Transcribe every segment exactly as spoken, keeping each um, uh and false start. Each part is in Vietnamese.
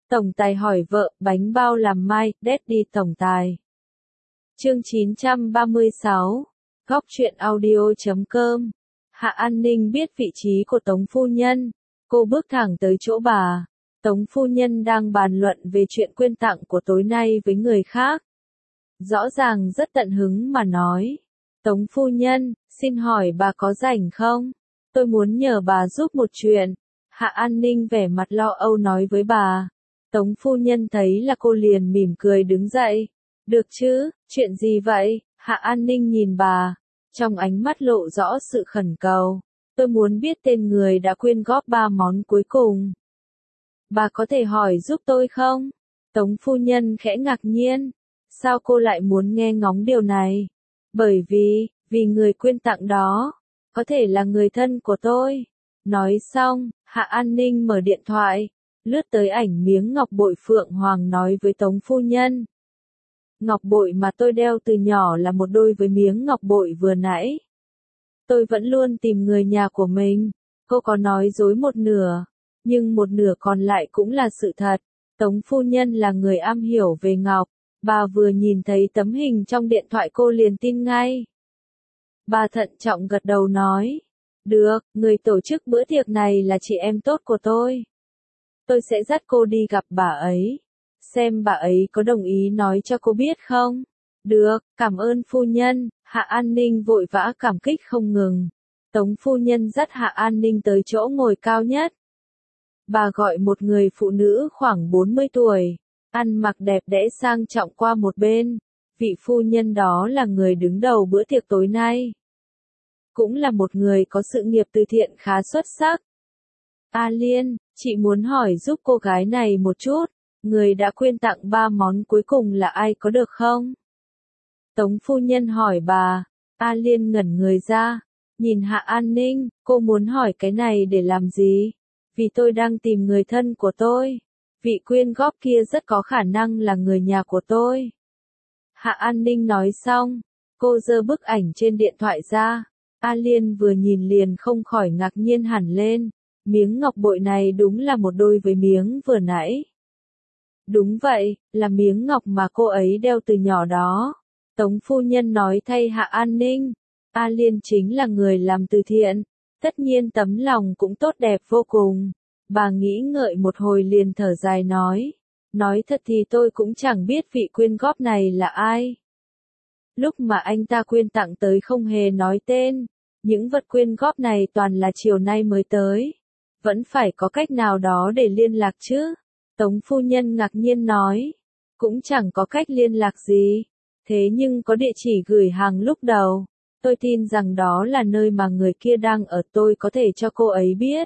Tổng tài hỏi vợ, bánh bao làm mai, Daddy tổng tài. Chương chín trăm ba mươi sáu. Góc truyện audio chấm com. Hạ An Ninh biết vị trí của Tống phu nhân, cô bước thẳng tới chỗ bà. Tống phu nhân đang bàn luận về chuyện quyên tặng của tối nay với người khác. Rõ ràng rất tận hứng mà nói. Tống phu nhân, xin hỏi bà có rảnh không? Tôi muốn nhờ bà giúp một chuyện. Hạ An Ninh vẻ mặt lo âu nói với bà. Tống phu nhân thấy là cô liền mỉm cười đứng dậy. Được chứ, chuyện gì vậy? Hạ An Ninh nhìn bà, trong ánh mắt lộ rõ sự khẩn cầu. Tôi muốn biết tên người đã quyên góp ba món cuối cùng. Bà có thể hỏi giúp tôi không? Tống phu nhân khẽ ngạc nhiên. Sao cô lại muốn nghe ngóng điều này? Bởi vì, vì người quyên tặng đó, có thể là người thân của tôi. Nói xong, Hạ An Ninh mở điện thoại, lướt tới ảnh miếng ngọc bội phượng hoàng nói với Tống phu nhân. Ngọc bội mà tôi đeo từ nhỏ là một đôi với miếng ngọc bội vừa nãy. Tôi vẫn luôn tìm người nhà của mình. Cô có nói dối một nửa, nhưng một nửa còn lại cũng là sự thật. Tống phu nhân là người am hiểu về ngọc. Bà vừa nhìn thấy tấm hình trong điện thoại cô liền tin ngay. Bà thận trọng gật đầu nói. Được, người tổ chức bữa tiệc này là chị em tốt của tôi. Tôi sẽ dắt cô đi gặp bà ấy. Xem bà ấy có đồng ý nói cho cô biết không? Được, cảm ơn phu nhân. Hạ An Ninh vội vã cảm kích không ngừng. Tống phu nhân dắt Hạ An Ninh tới chỗ ngồi cao nhất. Bà gọi một người phụ nữ khoảng bốn mươi tuổi, ăn mặc đẹp đẽ sang trọng qua một bên. Vị phu nhân đó là người đứng đầu bữa tiệc tối nay. Cũng là một người có sự nghiệp từ thiện khá xuất sắc. A Liên, chị muốn hỏi giúp cô gái này một chút. Người đã quyên tặng ba món cuối cùng là ai có được không? Tống phu nhân hỏi bà. A Liên ngẩn người ra. Nhìn Hạ An Ninh, cô muốn hỏi cái này để làm gì? Vì tôi đang tìm người thân của tôi. Vị quyên góp kia rất có khả năng là người nhà của tôi. Hạ An Ninh nói xong, cô giơ bức ảnh trên điện thoại ra. A Liên vừa nhìn liền không khỏi ngạc nhiên hẳn lên. Miếng ngọc bội này đúng là một đôi với miếng vừa nãy. Đúng vậy, là miếng ngọc mà cô ấy đeo từ nhỏ đó. Tống phu nhân nói thay Hạ An Ninh. A Liên chính là người làm từ thiện. Tất nhiên tấm lòng cũng tốt đẹp vô cùng. Bà nghĩ ngợi một hồi liền thở dài nói. Nói thật thì tôi cũng chẳng biết vị quyên góp này là ai. Lúc mà anh ta quyên tặng tới không hề nói tên. Những vật quyên góp này toàn là chiều nay mới tới. Vẫn phải có cách nào đó để liên lạc chứ. Tống phu nhân ngạc nhiên nói. Cũng chẳng có cách liên lạc gì. Thế nhưng có địa chỉ gửi hàng lúc đầu. Tôi tin rằng đó là nơi mà người kia đang ở, tôi có thể cho cô ấy biết.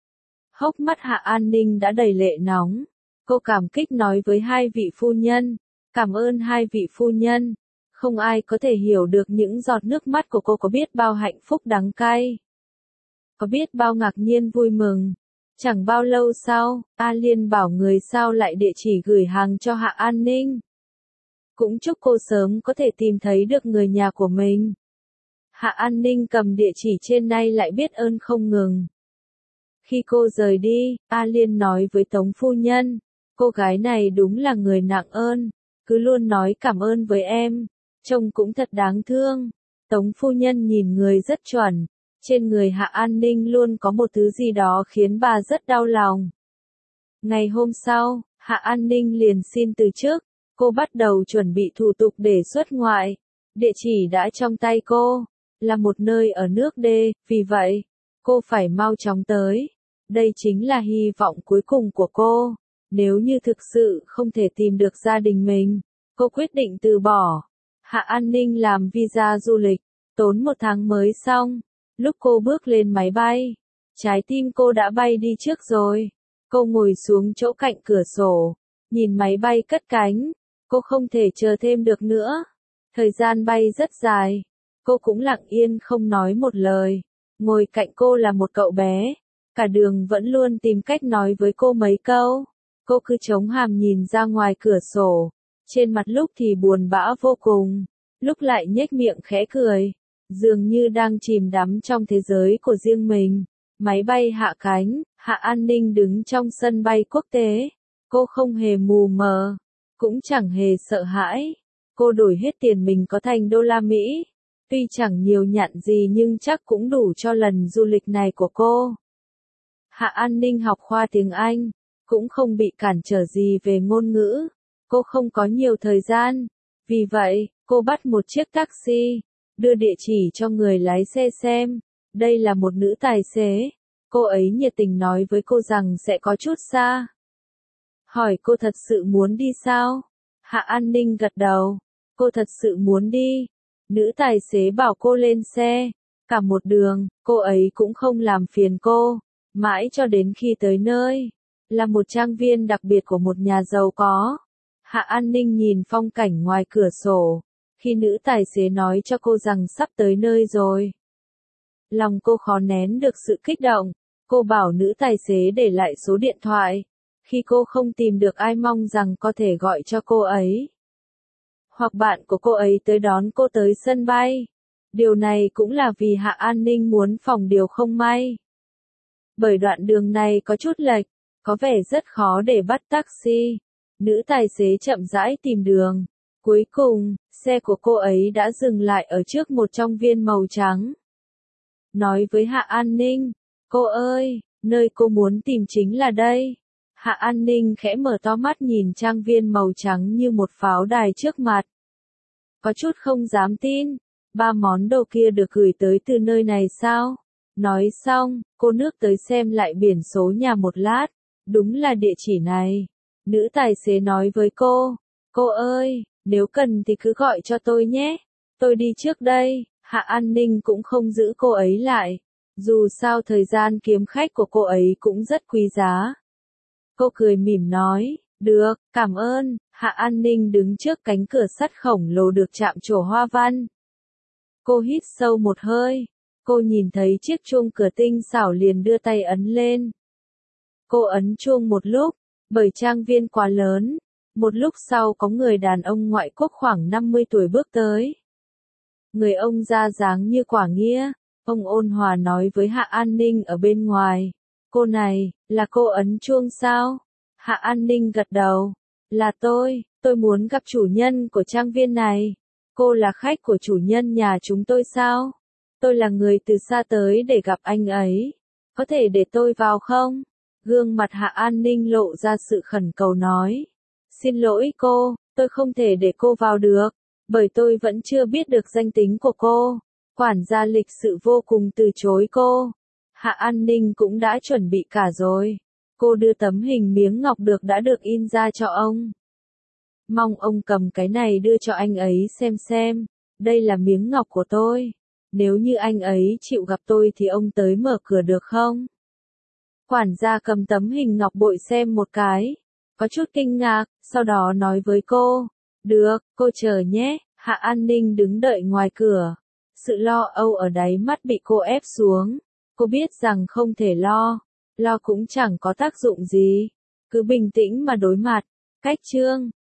Hốc mắt Hạ An Ninh đã đầy lệ nóng. Cô cảm kích nói với hai vị phu nhân. Cảm ơn hai vị phu nhân. Không ai có thể hiểu được những giọt nước mắt của cô có biết bao hạnh phúc đắng cay. Có biết bao ngạc nhiên vui mừng. Chẳng bao lâu sau, A Liên bảo người sao lại địa chỉ gửi hàng cho Hạ An Ninh. Cũng chúc cô sớm có thể tìm thấy được người nhà của mình. Hạ An Ninh cầm địa chỉ trên nay lại biết ơn không ngừng. Khi cô rời đi, A Liên nói với Tống phu nhân, cô gái này đúng là người nặng ơn, cứ luôn nói cảm ơn với em, trông cũng thật đáng thương. Tống phu nhân nhìn người rất chuẩn, trên người Hạ An Ninh luôn có một thứ gì đó khiến bà rất đau lòng. Ngày hôm sau, Hạ An Ninh liền xin từ chức, cô bắt đầu chuẩn bị thủ tục để xuất ngoại. Địa chỉ đã trong tay cô, là một nơi ở nước D, vì vậy, cô phải mau chóng tới. Đây chính là hy vọng cuối cùng của cô. Nếu như thực sự không thể tìm được gia đình mình, cô quyết định từ bỏ. Hạ An Ninh làm visa du lịch, tốn một tháng mới xong. Lúc cô bước lên máy bay, trái tim cô đã bay đi trước rồi. Cô ngồi xuống chỗ cạnh cửa sổ, nhìn máy bay cất cánh. Cô không thể chờ thêm được nữa. Thời gian bay rất dài. Cô cũng lặng yên không nói một lời. Ngồi cạnh cô là một cậu bé. Cả đường vẫn luôn tìm cách nói với cô mấy câu. Cô cứ chống hàm nhìn ra ngoài cửa sổ. Trên mặt lúc thì buồn bã vô cùng, lúc lại nhếch miệng khẽ cười. Dường như đang chìm đắm trong thế giới của riêng mình. Máy bay hạ cánh, Hạ An Ninh đứng trong sân bay quốc tế. Cô không hề mù mờ, cũng chẳng hề sợ hãi. Cô đổi hết tiền mình có thành đô la Mỹ. Tuy chẳng nhiều nhặn gì nhưng chắc cũng đủ cho lần du lịch này của cô. Hạ An Ninh học khoa tiếng Anh, cũng không bị cản trở gì về ngôn ngữ. Cô không có nhiều thời gian. Vì vậy, cô bắt một chiếc taxi, đưa địa chỉ cho người lái xe xem. Đây là một nữ tài xế. Cô ấy nhiệt tình nói với cô rằng sẽ có chút xa. Hỏi cô thật sự muốn đi sao? Hạ An Ninh gật đầu. Cô thật sự muốn đi. Nữ tài xế bảo cô lên xe. Cả một đường, cô ấy cũng không làm phiền cô. Mãi cho đến khi tới nơi. Là một trang viên đặc biệt của một nhà giàu có. Hạ An Ninh nhìn phong cảnh ngoài cửa sổ. Khi nữ tài xế nói cho cô rằng sắp tới nơi rồi. Lòng cô khó nén được sự kích động. Cô bảo nữ tài xế để lại số điện thoại. Khi cô không tìm được ai mong rằng có thể gọi cho cô ấy. Hoặc bạn của cô ấy tới đón cô tới sân bay. Điều này cũng là vì Hạ An Ninh muốn phòng điều không may. Bởi đoạn đường này có chút lệch, có vẻ rất khó để bắt taxi. Nữ tài xế chậm rãi tìm đường. Cuối cùng, xe của cô ấy đã dừng lại ở trước một trong viên màu trắng. Nói với Hạ An Ninh, cô ơi, nơi cô muốn tìm chính là đây. Hạ An Ninh khẽ mở to mắt nhìn trang viên màu trắng như một pháo đài trước mặt. Có chút không dám tin, ba món đồ kia được gửi tới từ nơi này sao? Nói xong, cô nước tới xem lại biển số nhà một lát. Đúng là địa chỉ này. Nữ tài xế nói với cô, cô ơi, nếu cần thì cứ gọi cho tôi nhé. Tôi đi trước đây. Hạ An Ninh cũng không giữ cô ấy lại. Dù sao thời gian kiếm khách của cô ấy cũng rất quý giá. Cô cười mỉm nói, được, cảm ơn. Hạ An Ninh đứng trước cánh cửa sắt khổng lồ được chạm trổ hoa văn. Cô hít sâu một hơi. Cô nhìn thấy chiếc chuông cửa tinh xảo liền đưa tay ấn lên. Cô ấn chuông một lúc, bởi trang viên quá lớn. Một lúc sau có người đàn ông ngoại quốc khoảng năm mươi tuổi bước tới. Người ông ra dáng như quả nghĩa. Ông ôn hòa nói với Hạ An Ninh ở bên ngoài. Cô này, là cô ấn chuông sao? Hạ An Ninh gật đầu. Là tôi, tôi muốn gặp chủ nhân của trang viên này. Cô là khách của chủ nhân nhà chúng tôi sao? Tôi là người từ xa tới để gặp anh ấy. Có thể để tôi vào không? Gương mặt Hạ An Ninh lộ ra sự khẩn cầu nói. Xin lỗi cô, tôi không thể để cô vào được. Bởi tôi vẫn chưa biết được danh tính của cô. Quản gia lịch sự vô cùng từ chối cô. Hạ An Ninh cũng đã chuẩn bị cả rồi. Cô đưa tấm hình miếng ngọc được đã được in ra cho ông. Mong ông cầm cái này đưa cho anh ấy xem xem. Đây là miếng ngọc của tôi. Nếu như anh ấy chịu gặp tôi thì ông tới mở cửa được không? Quản gia cầm tấm hình ngọc bội xem một cái. Có chút kinh ngạc, sau đó nói với cô. Được, cô chờ nhé. Hạ An Ninh đứng đợi ngoài cửa. Sự lo âu ở đáy mắt bị cô ép xuống. Cô biết rằng không thể lo. Lo cũng chẳng có tác dụng gì. Cứ bình tĩnh mà đối mặt. Cách chương